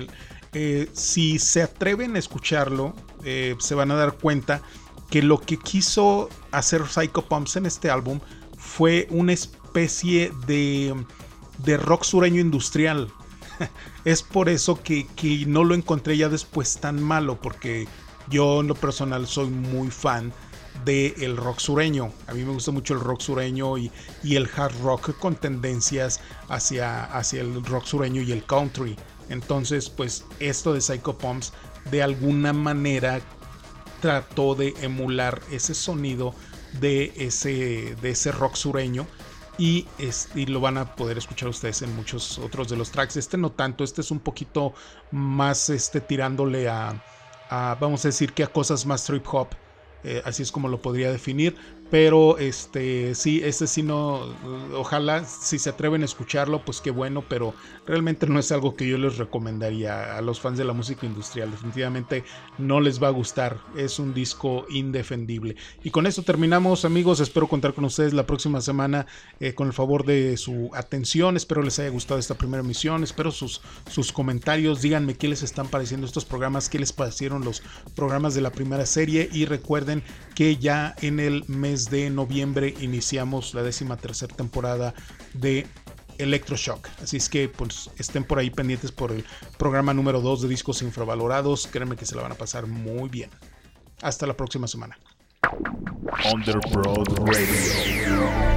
Speaker 4: Si se atreven a escucharlo, se van a dar cuenta que lo que quiso hacer Psycho Pumps en este álbum fue una especie de rock sureño industrial. Es por eso que no lo encontré ya después tan malo, porque yo en lo personal soy muy fan del rock sureño. A mí me gusta mucho el rock sureño y el hard rock con tendencias hacia el rock sureño y el country. Entonces, pues esto de Psycho Pumps de alguna manera trató de emular ese sonido de ese rock sureño. Y lo van a poder escuchar ustedes en muchos otros de los tracks. No tanto, es un poquito más tirándole a vamos a decir que a cosas más trip hop. Así es como lo podría definir. Pero sí no. Ojalá, si se atreven a escucharlo, pues qué bueno. Pero realmente no es algo que yo les recomendaría a los fans de la música industrial. Definitivamente no les va a gustar. Es un disco indefendible. Y con esto terminamos, amigos. Espero contar con ustedes la próxima semana, con el favor de su atención. Espero les haya gustado esta primera emisión. Espero sus comentarios. Díganme qué les están pareciendo estos programas, qué les parecieron los programas de la primera serie. Y recuerden que ya en el mes de noviembre iniciamos la 13ª temporada de Electroshock. Así es que pues estén por ahí pendientes por el programa número 2 de Discos Infravalorados. Créanme que se la van a pasar muy bien. Hasta la próxima semana.
Speaker 2: Underbroad Radio.